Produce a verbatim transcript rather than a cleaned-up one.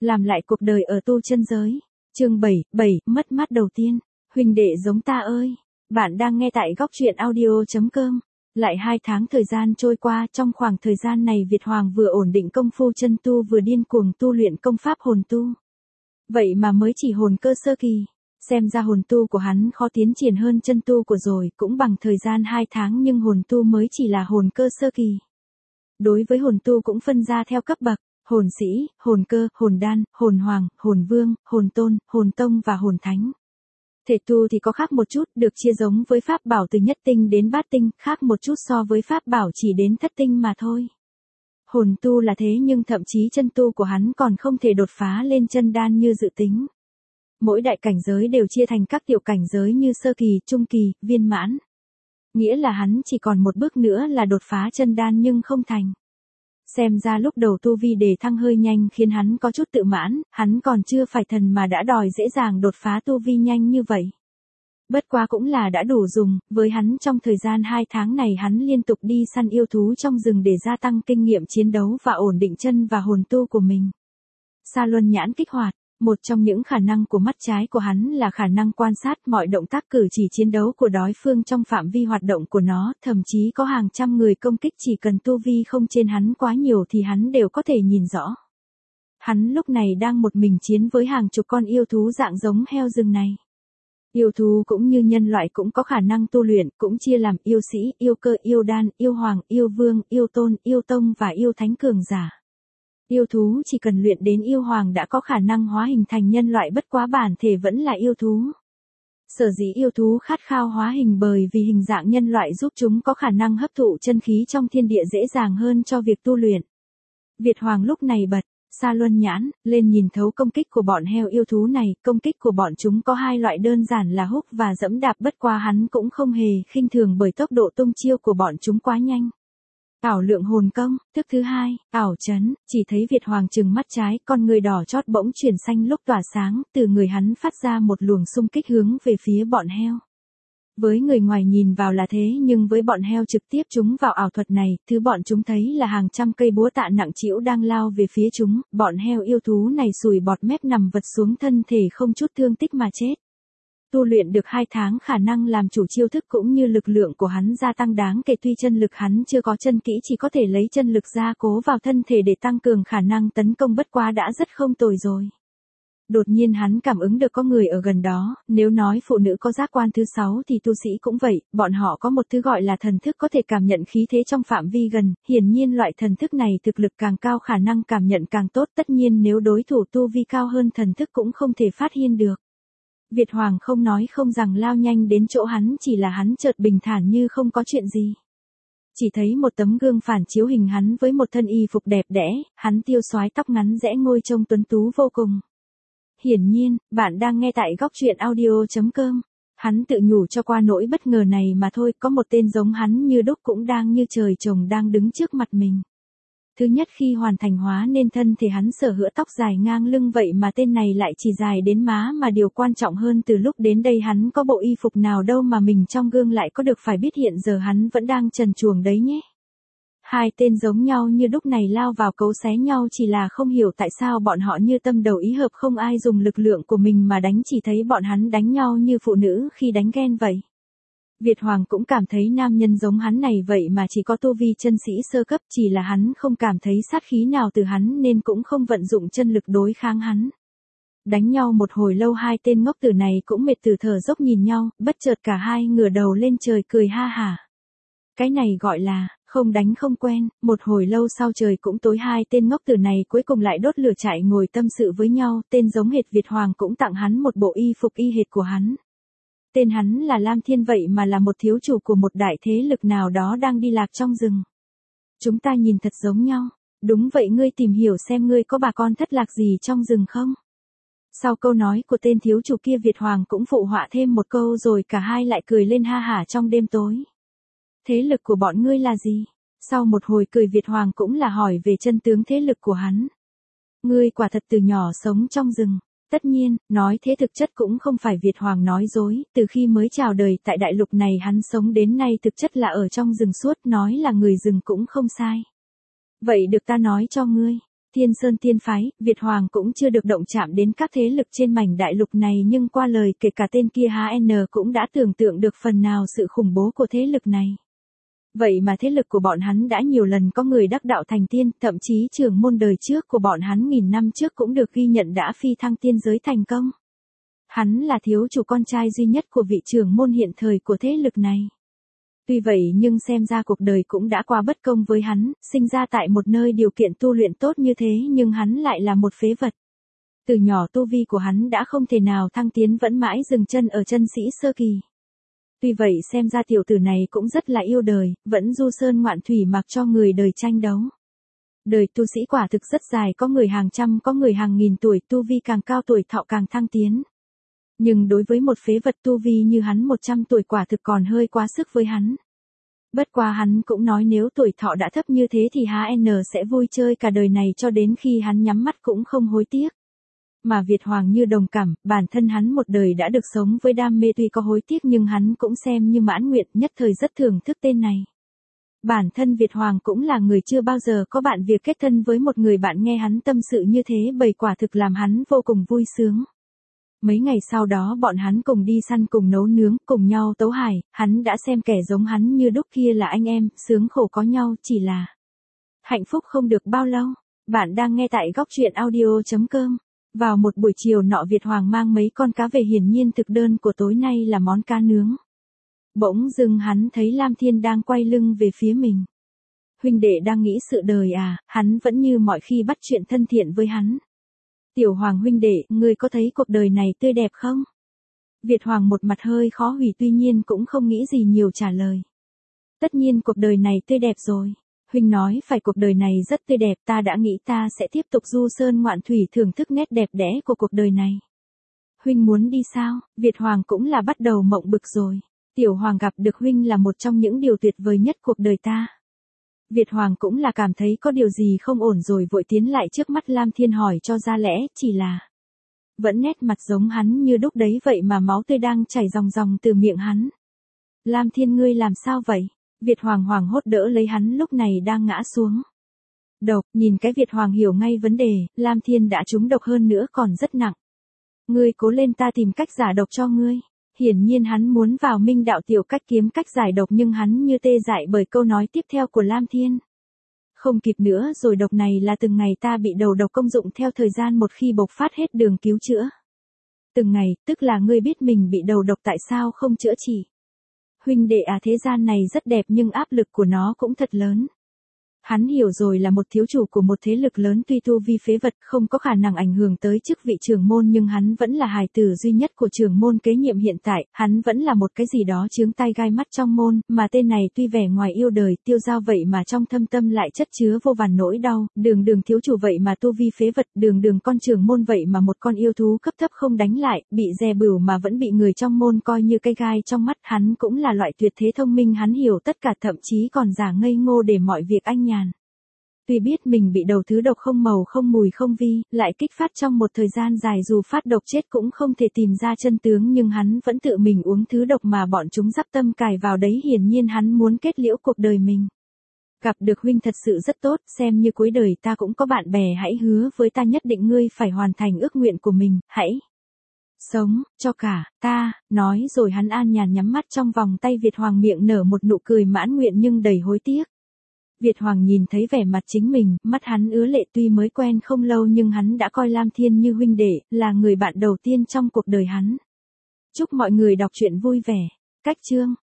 Làm lại cuộc đời ở tu chân giới. Chương bảy, bảy, mất mát đầu tiên. Huynh đệ giống ta ơi. Bạn đang nghe tại góc truyện audio chấm com. Lại hai tháng thời gian trôi qua, trong khoảng thời gian này Việt Hoàng vừa ổn định công phu chân tu vừa điên cuồng tu luyện công pháp hồn tu. Vậy mà mới chỉ hồn cơ sơ kỳ. Xem ra hồn tu của hắn khó tiến triển hơn chân tu của rồi, cũng bằng thời gian hai tháng nhưng hồn tu mới chỉ là hồn cơ sơ kỳ. Đối với hồn tu cũng phân ra theo cấp bậc. Hồn sĩ, hồn cơ, hồn đan, hồn hoàng, hồn vương, hồn tôn, hồn tông và hồn thánh. Thể tu thì có khác một chút, được chia giống với pháp bảo từ nhất tinh đến bát tinh, khác một chút so với pháp bảo chỉ đến thất tinh mà thôi. Hồn tu là thế nhưng thậm chí chân tu của hắn còn không thể đột phá lên chân đan như dự tính. Mỗi đại cảnh giới đều chia thành các tiểu cảnh giới như sơ kỳ, trung kỳ, viên mãn. Nghĩa là hắn chỉ còn một bước nữa là đột phá chân đan nhưng không thành. Xem ra lúc đầu tu vi đề thăng hơi nhanh khiến hắn có chút tự mãn, hắn còn chưa phải thần mà đã đòi dễ dàng đột phá tu vi nhanh như vậy. Bất quá cũng là đã đủ dùng, với hắn trong thời gian hai tháng này hắn liên tục đi săn yêu thú trong rừng để gia tăng kinh nghiệm chiến đấu và ổn định chân và hồn tu của mình. Sa Luân nhãn kích hoạt. Một trong những khả năng của mắt trái của hắn là khả năng quan sát mọi động tác cử chỉ chiến đấu của đối phương trong phạm vi hoạt động của nó, thậm chí có hàng trăm người công kích chỉ cần tu vi không trên hắn quá nhiều thì hắn đều có thể nhìn rõ. Hắn lúc này đang một mình chiến với hàng chục con yêu thú dạng giống heo rừng này. Yêu thú cũng như nhân loại cũng có khả năng tu luyện, cũng chia làm yêu sĩ, yêu cơ, yêu đan, yêu hoàng, yêu vương, yêu tôn, yêu tông và yêu thánh cường giả. Yêu thú chỉ cần luyện đến yêu hoàng đã có khả năng hóa hình thành nhân loại, bất quá bản thể vẫn là yêu thú. Sở dĩ yêu thú khát khao hóa hình bởi vì hình dạng nhân loại giúp chúng có khả năng hấp thụ chân khí trong thiên địa dễ dàng hơn cho việc tu luyện. Việt Hoàng lúc này bật Sa Luân nhãn lên nhìn thấu công kích của bọn heo yêu thú này. Công kích của bọn chúng có hai loại đơn giản là húc và dẫm đạp, bất qua hắn cũng không hề khinh thường bởi tốc độ tung chiêu của bọn chúng quá nhanh. Ảo lượng hồn công, thức thứ hai, ảo chấn, chỉ thấy Việt Hoàng trừng mắt trái, con người đỏ chót bỗng chuyển xanh lúc tỏa sáng, từ người hắn phát ra một luồng xung kích hướng về phía bọn heo. Với người ngoài nhìn vào là thế nhưng với bọn heo trực tiếp chúng vào ảo thuật này, thứ bọn chúng thấy là hàng trăm cây búa tạ nặng trĩu đang lao về phía chúng, bọn heo yêu thú này sùi bọt mép nằm vật xuống thân thể không chút thương tích mà chết. Tu luyện được hai tháng khả năng làm chủ chiêu thức cũng như lực lượng của hắn gia tăng đáng kể, tuy chân lực hắn chưa có chân kỹ chỉ có thể lấy chân lực gia cố vào thân thể để tăng cường khả năng tấn công, bất quá đã rất không tồi rồi. Đột nhiên hắn cảm ứng được có người ở gần đó, nếu nói phụ nữ có giác quan thứ sáu thì tu sĩ cũng vậy, bọn họ có một thứ gọi là thần thức có thể cảm nhận khí thế trong phạm vi gần, hiển nhiên loại thần thức này thực lực càng cao khả năng cảm nhận càng tốt, tất nhiên nếu đối thủ tu vi cao hơn thần thức cũng không thể phát hiện được. Việt Hoàng không nói không rằng lao nhanh đến chỗ hắn, chỉ là hắn chợt bình thản như không có chuyện gì. Chỉ thấy một tấm gương phản chiếu hình hắn với một thân y phục đẹp đẽ, hắn tiêu xoái tóc ngắn rẽ ngôi trông tuấn tú vô cùng. Hiển nhiên, bạn đang nghe tại góc truyện audio chấm com. Hắn tự nhủ cho qua nỗi bất ngờ này mà thôi, có một tên giống hắn như đúc cũng đang như trời trồng đang đứng trước mặt mình. Thứ nhất khi hoàn thành hóa nên thân thể hắn sở hữu tóc dài ngang lưng, vậy mà tên này lại chỉ dài đến má, mà điều quan trọng hơn từ lúc đến đây hắn có bộ y phục nào đâu mà mình trong gương lại có được, phải biết hiện giờ hắn vẫn đang trần truồng đấy nhé. Hai tên giống nhau như đúc này lao vào cấu xé nhau, chỉ là không hiểu tại sao bọn họ như tâm đầu ý hợp, không ai dùng lực lượng của mình mà đánh, chỉ thấy bọn hắn đánh nhau như phụ nữ khi đánh ghen vậy. Việt Hoàng cũng cảm thấy nam nhân giống hắn này vậy mà chỉ có tu vi chân sĩ sơ cấp, chỉ là hắn không cảm thấy sát khí nào từ hắn nên cũng không vận dụng chân lực đối kháng hắn. Đánh nhau một hồi lâu hai tên ngốc tử này cũng mệt từ thở dốc nhìn nhau, bất chợt cả hai ngửa đầu lên trời cười ha hả. Cái này gọi là không đánh không quen. Một hồi lâu sau trời cũng tối, hai tên ngốc tử này cuối cùng lại đốt lửa chạy ngồi tâm sự với nhau. Tên giống hệt Việt Hoàng cũng tặng hắn một bộ y phục y hệt của hắn. Tên hắn là Lam Thiên, vậy mà là một thiếu chủ của một đại thế lực nào đó đang đi lạc trong rừng. Chúng ta nhìn thật giống nhau. Đúng vậy, ngươi tìm hiểu xem ngươi có bà con thất lạc gì trong rừng không? Sau câu nói của tên thiếu chủ kia Việt Hoàng cũng phụ họa thêm một câu rồi cả hai lại cười lên ha hả trong đêm tối. Thế lực của bọn ngươi là gì? Sau một hồi cười Việt Hoàng cũng là hỏi về chân tướng thế lực của hắn. Ngươi quả thật từ nhỏ sống trong rừng. Tất nhiên, nói thế thực chất cũng không phải Việt Hoàng nói dối, từ khi mới chào đời tại đại lục này hắn sống đến nay thực chất là ở trong rừng suốt, nói là người rừng cũng không sai. Vậy được ta nói cho ngươi. Thiên Sơn Tiên Phái, Việt Hoàng cũng chưa được động chạm đến các thế lực trên mảnh đại lục này nhưng qua lời kể cả tên kia hát en cũng đã tưởng tượng được phần nào sự khủng bố của thế lực này. Vậy mà thế lực của bọn hắn đã nhiều lần có người đắc đạo thành tiên, thậm chí trưởng môn đời trước của bọn hắn nghìn năm trước cũng được ghi nhận đã phi thăng tiên giới thành công. Hắn là thiếu chủ con trai duy nhất của vị trưởng môn hiện thời của thế lực này. Tuy vậy nhưng xem ra cuộc đời cũng đã qua bất công với hắn, sinh ra tại một nơi điều kiện tu luyện tốt như thế nhưng hắn lại là một phế vật. Từ nhỏ tu vi của hắn đã không thể nào thăng tiến vẫn mãi dừng chân ở chân sĩ sơ kỳ. Tuy vậy xem ra tiểu tử này cũng rất là yêu đời, vẫn du sơn ngoạn thủy mặc cho người đời tranh đấu. Đời tu sĩ quả thực rất dài, có người hàng trăm, có người hàng nghìn tuổi, tu vi càng cao tuổi thọ càng thăng tiến. Nhưng đối với một phế vật tu vi như hắn một trăm tuổi quả thực còn hơi quá sức với hắn. Bất quá hắn cũng nói nếu tuổi thọ đã thấp như thế thì hát en sẽ vui chơi cả đời này cho đến khi hắn nhắm mắt cũng không hối tiếc. Mà Việt Hoàng như đồng cảm, bản thân hắn một đời đã được sống với đam mê tuy có hối tiếc nhưng hắn cũng xem như mãn nguyện, nhất thời rất thưởng thức tên này. Bản thân Việt Hoàng cũng là người chưa bao giờ có bạn việc kết thân với một người bạn nghe hắn tâm sự như thế bày quả thực làm hắn vô cùng vui sướng. Mấy ngày sau đó bọn hắn cùng đi săn cùng nấu nướng, cùng nhau tấu hài, hắn đã xem kẻ giống hắn như đúc kia là anh em, sướng khổ có nhau chỉ là hạnh phúc không được bao lâu. Bạn đang nghe tại góc truyện audio chấm com. Vào một buổi chiều nọ Việt Hoàng mang mấy con cá về, hiển nhiên thực đơn của tối nay là món cá nướng. Bỗng dưng hắn thấy Lam Thiên đang quay lưng về phía mình. Huynh đệ đang nghĩ sự đời à, hắn vẫn như mọi khi bắt chuyện thân thiện với hắn. Tiểu Hoàng huynh đệ, ngươi có thấy cuộc đời này tươi đẹp không? Việt Hoàng một mặt hơi khó hủy tuy nhiên cũng không nghĩ gì nhiều trả lời. Tất nhiên cuộc đời này tươi đẹp rồi. Huynh nói phải, cuộc đời này rất tươi đẹp, ta đã nghĩ ta sẽ tiếp tục du sơn ngoạn thủy thưởng thức nét đẹp đẽ của cuộc đời này. Huynh muốn đi sao? Việt Hoàng cũng là bắt đầu mộng bực rồi. Tiểu Hoàng gặp được huynh là một trong những điều tuyệt vời nhất cuộc đời ta. Việt Hoàng cũng là cảm thấy có điều gì không ổn rồi vội tiến lại trước mắt Lam Thiên hỏi cho ra lẽ, chỉ là vẫn nét mặt giống hắn như đúc đấy vậy mà máu tươi đang chảy ròng ròng từ miệng hắn. Lam Thiên ngươi làm sao vậy? Việt Hoàng hoảng hốt đỡ lấy hắn lúc này đang ngã xuống. Độc, nhìn cái Việt Hoàng hiểu ngay vấn đề, Lam Thiên đã trúng độc hơn nữa còn rất nặng. Ngươi cố lên, ta tìm cách giả độc cho ngươi. Hiển nhiên hắn muốn vào minh đạo tiểu cách kiếm cách giải độc nhưng hắn như tê dại bởi câu nói tiếp theo của Lam Thiên. Không kịp nữa rồi, độc này là từng ngày ta bị đầu độc công dụng theo thời gian một khi bộc phát hết đường cứu chữa. Từng ngày, tức là ngươi biết mình bị đầu độc tại sao không chữa trị. Huynh đệ à, thế gian này rất đẹp nhưng áp lực của nó cũng thật lớn. Hắn hiểu rồi, là một thiếu chủ của một thế lực lớn tuy tu vi phế vật không có khả năng ảnh hưởng tới chức vị trưởng môn nhưng hắn vẫn là hài tử duy nhất của trưởng môn kế nhiệm hiện tại, hắn vẫn là một cái gì đó chướng tai gai mắt trong môn, mà tên này tuy vẻ ngoài yêu đời tiêu dao vậy mà trong thâm tâm lại chất chứa vô vàn nỗi đau, đường đường thiếu chủ vậy mà tu vi phế vật, đường đường con trưởng môn vậy mà một con yêu thú cấp thấp không đánh lại, bị dè bửu mà vẫn bị người trong môn coi như cây gai trong mắt. Hắn cũng là loại tuyệt thế thông minh, hắn hiểu tất cả, thậm chí còn giả ngây ngô để mọi việc anh nhàn. Tuy biết mình bị đầu thứ độc không màu không mùi không vi, lại kích phát trong một thời gian dài dù phát độc chết cũng không thể tìm ra chân tướng nhưng hắn vẫn tự mình uống thứ độc mà bọn chúng dắp tâm cài vào đấy, hiển nhiên hắn muốn kết liễu cuộc đời mình. Gặp được huynh thật sự rất tốt, xem như cuối đời ta cũng có bạn bè, hãy hứa với ta nhất định ngươi phải hoàn thành ước nguyện của mình, hãy sống cho cả ta. Nói rồi hắn an nhàn nhắm mắt, trong vòng tay Việt Hoàng miệng nở một nụ cười mãn nguyện nhưng đầy hối tiếc. Việt Hoàng nhìn thấy vẻ mặt chính mình, mắt hắn ứa lệ, tuy mới quen không lâu nhưng hắn đã coi Lam Thiên như huynh đệ, là người bạn đầu tiên trong cuộc đời hắn. Chúc mọi người đọc truyện vui vẻ. Cách chương